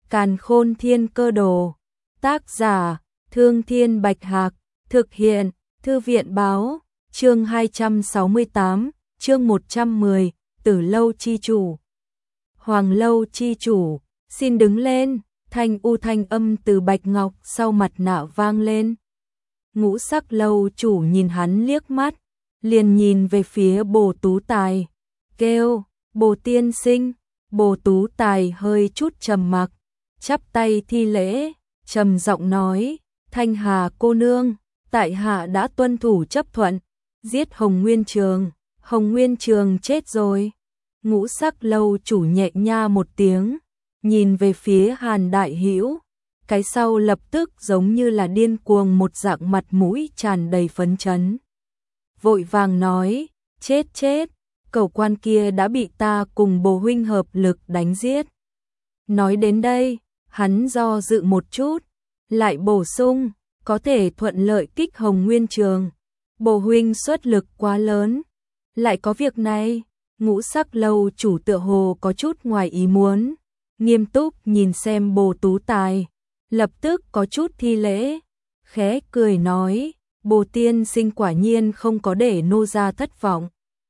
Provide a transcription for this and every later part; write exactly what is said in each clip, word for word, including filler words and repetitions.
Càn Khôn Thiên Cơ Đồ. Tác giả: Thương Thiên Bạch Hạc. Thực hiện: Thư viện Báo. Chương hai trăm sáu mươi tám, chương một trăm mười, Tử Lâu chi chủ. Hoàng Lâu chi chủ, xin đứng lên. Thanh u thanh âm từ bạch ngọc sau mặt nạ vang lên. Ngũ Sắc Lâu chủ nhìn hắn liếc mắt, liền nhìn về phía Bồ Tú Tài, kêu: Bồ tiên sinh. Bồ Tú Tài hơi chút trầm mặc, chắp tay thi lễ, trầm giọng nói: Thanh Hà cô nương, tại hạ đã tuân thủ chấp thuận, giết Hồng Nguyên Trường. Hồng Nguyên Trường chết rồi. Ngũ Sắc Lâu chủ nhẹ nha một tiếng, nhìn về phía Hàn Đại Hữu, cái sau lập tức giống như là điên cuồng một dạng, mặt mũi tràn đầy phấn chấn. Vội vàng nói: chết chết, cẩu quan kia đã bị ta cùng Bồ huynh hợp lực đánh giết. Nói đến đây, hắn do dự một chút, lại bổ sung: có thể thuận lợi kích Hồng Nguyên Trường, Bồ huynh xuất lực quá lớn. Lại có việc này. Ngũ Sắc Lâu chủ tựa hồ có chút ngoài ý muốn, nghiêm túc nhìn xem Bồ Tú Tài, lập tức có chút thi lễ, khẽ cười nói: Bồ tiên sinh quả nhiên không có để nô gia thất vọng.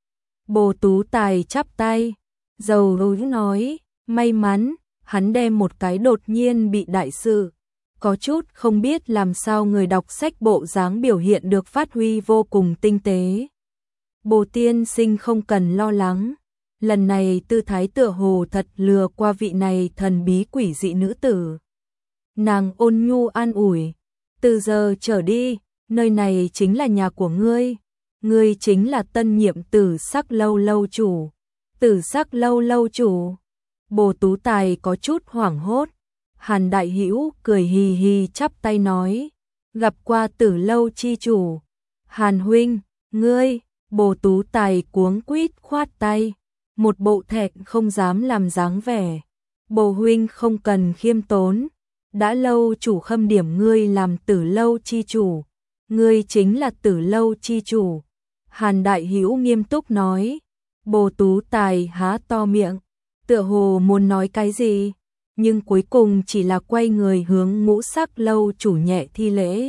Bồ Tú Tài chắp tay, dầu hối nói: may mắn. Hắn đem một cái đột nhiên bị đại sự, có chút không biết làm sao người đọc sách bộ dáng biểu hiện được phát huy vô cùng tinh tế. Bồ tiên sinh không cần lo lắng, lần này tư thái tựa hồ thật lừa qua vị này thần bí quỷ dị nữ tử. Nàng ôn nhu an ủi: từ giờ trở đi, nơi này chính là nhà của ngươi, ngươi chính là tân nhiệm Tử Sắc Lâu lâu chủ. Tử Sắc Lâu lâu chủ. Bồ Tú Tài có chút hoảng hốt. Hàn Đại Hữu cười hì hì chắp tay nói: gặp qua Tử Lâu chi chủ. Hàn huynh, ngươi. Bồ Tú Tài cuống quýt khoát tay, một bộ thẹn không dám làm dáng vẻ. Bồ huynh không cần khiêm tốn, đã lâu chủ khâm điểm ngươi làm Tử Lâu chi chủ, ngươi chính là Tử Lâu chi chủ. Hàn Đại Hữu nghiêm túc nói. Bồ Tú Tài há to miệng, tựa hồ muốn nói cái gì, nhưng cuối cùng chỉ là quay người hướng Ngũ Sắc Lâu chủ nhẹ thi lễ.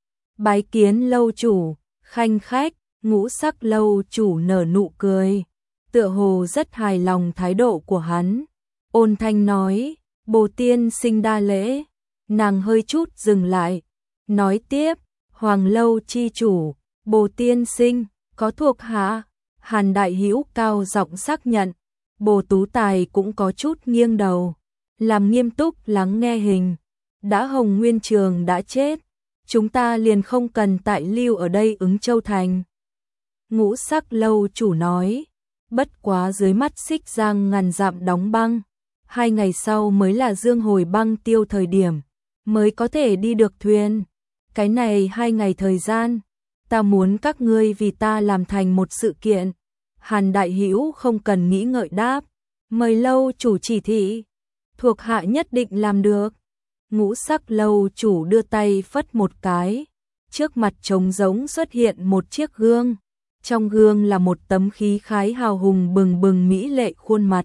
Bái kiến lâu chủ. Khanh khách. Ngũ Sắc Lâu chủ nở nụ cười, tựa hồ rất hài lòng thái độ của hắn, ôn thanh nói: Bồ tiên sinh đa lễ. Nàng hơi chút dừng lại, nói tiếp: Hoàng Lâu chi chủ, Bồ tiên sinh, có thuộc hạ. Hàn Đại Hữu cao giọng xác nhận. Bồ Tú Tài cũng có chút nghiêng đầu, làm nghiêm túc lắng nghe. Hình đã Hồng Nguyên Trường đã chết, chúng ta liền không cần tại lưu ở đây Ứng Châu Thành. Ngũ Sắc Lâu chủ nói: bất quá dưới mắt Xích Giang ngàn dặm đóng băng, hai ngày sau mới là dương hồi băng tiêu thời điểm, mới có thể đi được thuyền. Cái này hai ngày thời gian, ta muốn các ngươi vì ta làm thành một sự kiện. Hàn Đại Hữu không cần nghĩ ngợi đáp: mời lâu chủ chỉ thị, thuộc hạ nhất định làm được. Ngũ Sắc Lâu chủ đưa tay phất một cái, trước mặt trống rỗng xuất hiện một chiếc gương. Trong gương là một tấm khí khái hào hùng bừng bừng mỹ lệ khuôn mặt.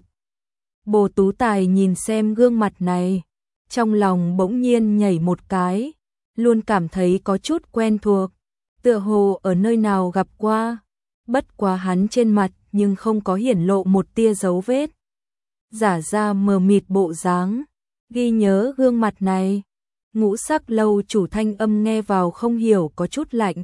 Bồ Tú Tài nhìn xem gương mặt này, trong lòng bỗng nhiên nhảy một cái, luôn cảm thấy có chút quen thuộc, tựa hồ ở nơi nào gặp qua. Bất quá hắn trên mặt nhưng không có hiển lộ một tia dấu vết, giả ra mờ mịt bộ dáng, ghi nhớ gương mặt này. Ngũ Sắc Lâu chủ thanh âm nghe vào không hiểu có chút lạnh.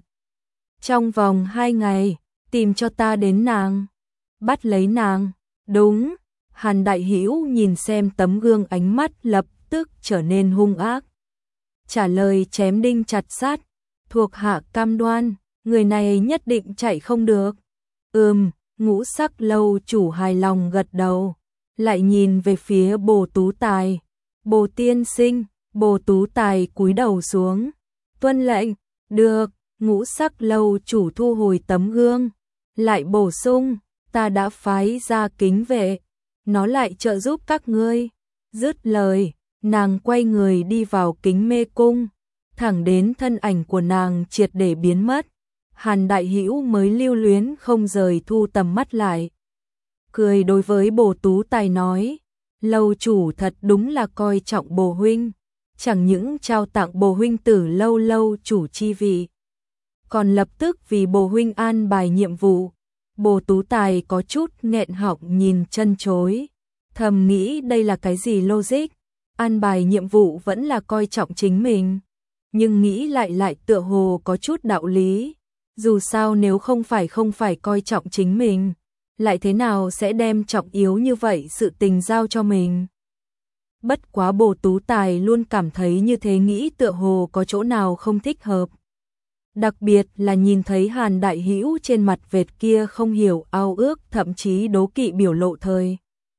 Trong vòng hai ngày, tìm cho ta đến nàng, bắt lấy nàng. Đúng. Hàn Đại Hữu nhìn xem tấm gương, ánh mắt lập tức trở nên hung ác, trả lời chém đinh chặt sắt: thuộc hạ cam đoan, người này nhất định chạy không được. Ừm. Ngũ Sắc Lâu chủ hài lòng gật đầu, lại nhìn về phía Bồ Tú Tài. Bồ tiên sinh. Bồ Tú Tài cúi đầu xuống, tuân lệnh. Được. Ngũ Sắc Lâu chủ thu hồi tấm gương, lại bổ sung: ta đã phái ra kính vệ, nó lại trợ giúp các ngươi. Dứt lời, nàng quay người đi vào kính mê cung, thẳng đến thân ảnh của nàng triệt để biến mất, Hàn Đại Hữu mới lưu luyến không rời thu tầm mắt lại. Cười đối với Bồ Tú Tài nói: Lâu chủ thật đúng là coi trọng Bồ huynh, chẳng những trao tặng Bồ huynh Tử Lâu lâu chủ chi vị, còn lập tức vì Bồ huynh an bài nhiệm vụ. Bồ Tú Tài có chút nghẹn họng nhìn chân chối, thầm nghĩ đây là cái gì logic, an bài nhiệm vụ vẫn là coi trọng chính mình, nhưng nghĩ lại lại tựa hồ có chút đạo lý, dù sao nếu không phải không phải coi trọng chính mình, lại thế nào sẽ đem trọng yếu như vậy sự tình giao cho mình. Bất quá Bồ Tú Tài luôn cảm thấy như thế nghĩ tựa hồ có chỗ nào không thích hợp. Đặc biệt là nhìn thấy Hàn Đại Hữu trên mặt vệt kia không hiểu ao ước thậm chí đố kỵ biểu lộ thời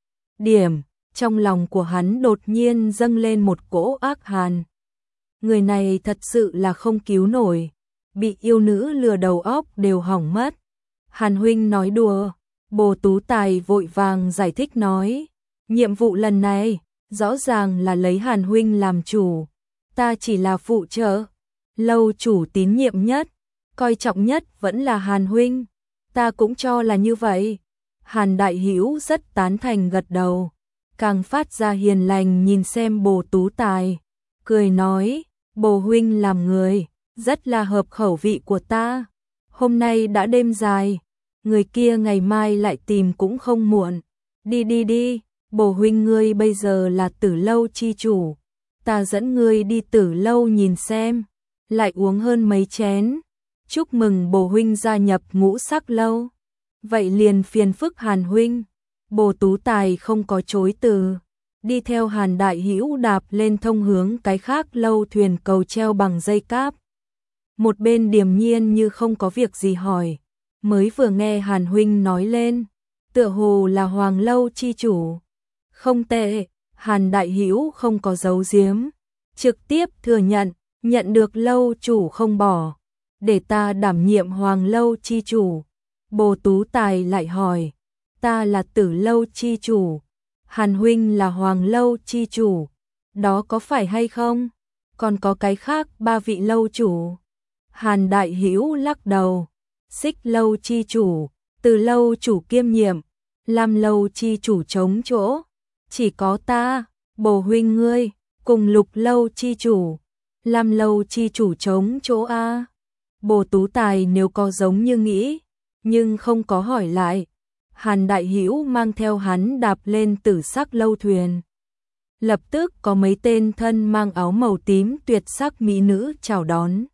điểm, trong lòng của hắn đột nhiên dâng lên một cỗ ác hàn. Người này thật sự là không cứu nổi, bị yêu nữ lừa đầu óc đều hỏng mất. Hàn huynh nói đùa, Bồ Tú Tài vội vàng giải thích nói, nhiệm vụ lần này rõ ràng là lấy Hàn huynh làm chủ, ta chỉ là phụ trợ. Lâu chủ tín nhiệm nhất, coi trọng nhất vẫn là Hàn huynh, ta cũng cho là như vậy. Hàn Đại Hữu rất tán thành gật đầu, càng phát ra hiền lành nhìn xem Bồ Tú Tài, cười nói, Bồ huynh làm người, rất là hợp khẩu vị của ta. Hôm nay đã đêm dài, người kia ngày mai lại tìm cũng không muộn. Đi đi đi, Bồ huynh ngươi bây giờ là Tử Lâu chi chủ, ta dẫn ngươi đi Tử Lâu nhìn xem, lại uống hơn mấy chén. Chúc mừng Bồ huynh gia nhập Ngũ Sắc Lâu. Vậy liền phiền phức Hàn huynh. Bồ Tú Tài không có chối từ, đi theo Hàn Đại Hữu đạp lên thông hướng cái khác lâu thuyền cầu treo bằng dây cáp. Một bên điềm nhiên như không có việc gì hỏi, mới vừa nghe Hàn huynh nói lên, tựa hồ là Hoàng Lâu chi chủ. Không tệ, Hàn Đại Hữu không có giấu giếm, trực tiếp thừa nhận, nhận được lâu chủ không bỏ, để ta đảm nhiệm Hoàng Lâu chi chủ. Bồ Tú Tài lại hỏi, ta là Tử Lâu chi chủ, Hàn huynh là Hoàng Lâu chi chủ, đó có phải hay không? Còn có cái khác ba vị lâu chủ? Hàn Đại Hữu lắc đầu, Xích Lâu chi chủ, Từ Lâu chủ kiêm nhiệm, Lam Lâu chi chủ chống chỗ, chỉ có ta, Bồ huynh ngươi, cùng Lục Lâu chi chủ, Lam Lâu chi chủ chống chỗ a. Bồ Tú Tài nếu có giống như nghĩ, nhưng không có hỏi lại. Hàn Đại Hữu mang theo hắn đạp lên Tử Sắc Lâu thuyền. Lập tức có mấy tên thân mang áo màu tím tuyệt sắc mỹ nữ chào đón.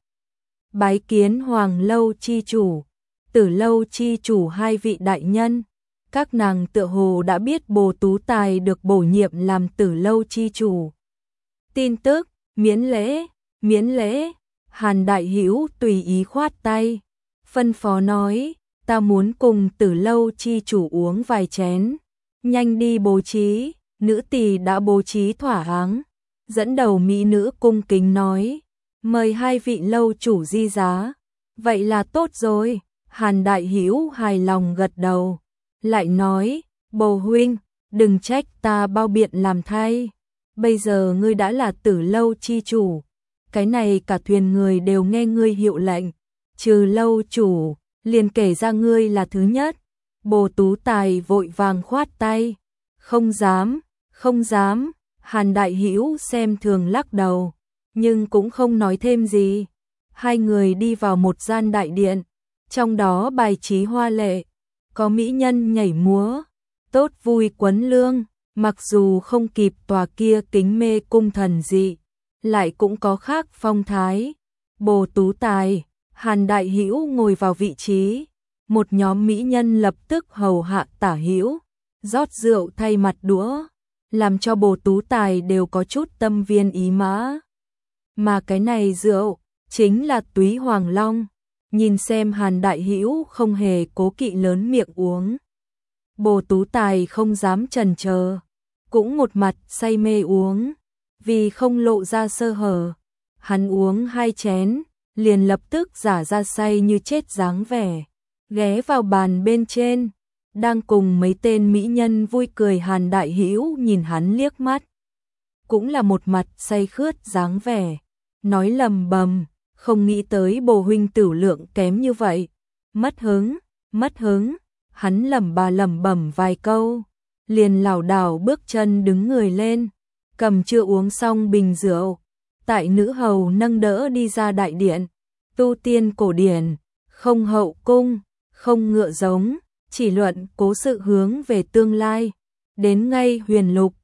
Bái kiến Hoàng Lâu chi chủ, Tử Lâu chi chủ hai vị đại nhân. Các nàng tựa hồ đã biết Bồ Tú Tài được bổ nhiệm làm Tử Lâu chi chủ. Tin tức, miễn lễ, miễn lễ. Hàn Đại Hữu tùy ý khoát tay, phân phó nói, ta muốn cùng Tử Lâu chi chủ uống vài chén, nhanh đi bố trí. Nữ tỳ đã bố trí thỏa đáng, dẫn đầu mỹ nữ cung kính nói, mời hai vị lâu chủ di giá. Vậy là tốt rồi. Hàn Đại Hữu hài lòng gật đầu, lại nói, Bồ huynh, đừng trách ta bao biện làm thay, bây giờ ngươi đã là Tử Lâu chi chủ, cái này cả thuyền người đều nghe ngươi hiệu lệnh, trừ lâu chủ, liền kể ra ngươi là thứ nhất. Bồ Tú Tài vội vàng khoát tay, không dám, không dám. Hàn Đại Hữu xem thường lắc đầu, nhưng cũng không nói thêm gì. Hai người đi vào một gian đại điện, trong đó bài trí hoa lệ, có mỹ nhân nhảy múa, tốt vui quấn lương, mặc dù không kịp tòa kia kính mê cung thần dị, lại cũng có khác phong thái. Bồ Tú Tài, Hàn Đại Hữu ngồi vào vị trí, một nhóm mỹ nhân lập tức hầu hạ tả hữu, rót rượu thay mặt đũa, làm cho Bồ Tú Tài đều có chút tâm viên ý mã. Mà cái này rượu chính là Túy Hoàng Long. Nhìn xem Hàn Đại Hữu không hề cố kỵ lớn miệng uống, Bồ Tú Tài không dám chần chờ, cũng một mặt say mê uống, vì không lộ ra sơ hở, hắn uống hai chén, liền lập tức giả ra say như chết dáng vẻ, ghé vào bàn bên trên, đang cùng mấy tên mỹ nhân vui cười. Hàn Đại Hữu nhìn hắn liếc mắt, cũng là một mặt say khướt dáng vẻ, nói lầm bầm, không nghĩ tới Bồ huynh tử lượng kém như vậy, mất hứng, mất hứng. Hắn lẩm bà lẩm bẩm vài câu, liền lảo đảo bước chân đứng người lên, cầm chưa uống xong bình rượu, tại nữ hầu nâng đỡ đi ra đại điện. Tu tiên cổ điển, không hậu cung, không ngựa giống, chỉ luận cố sự hướng về tương lai. Đến ngay huyền lục,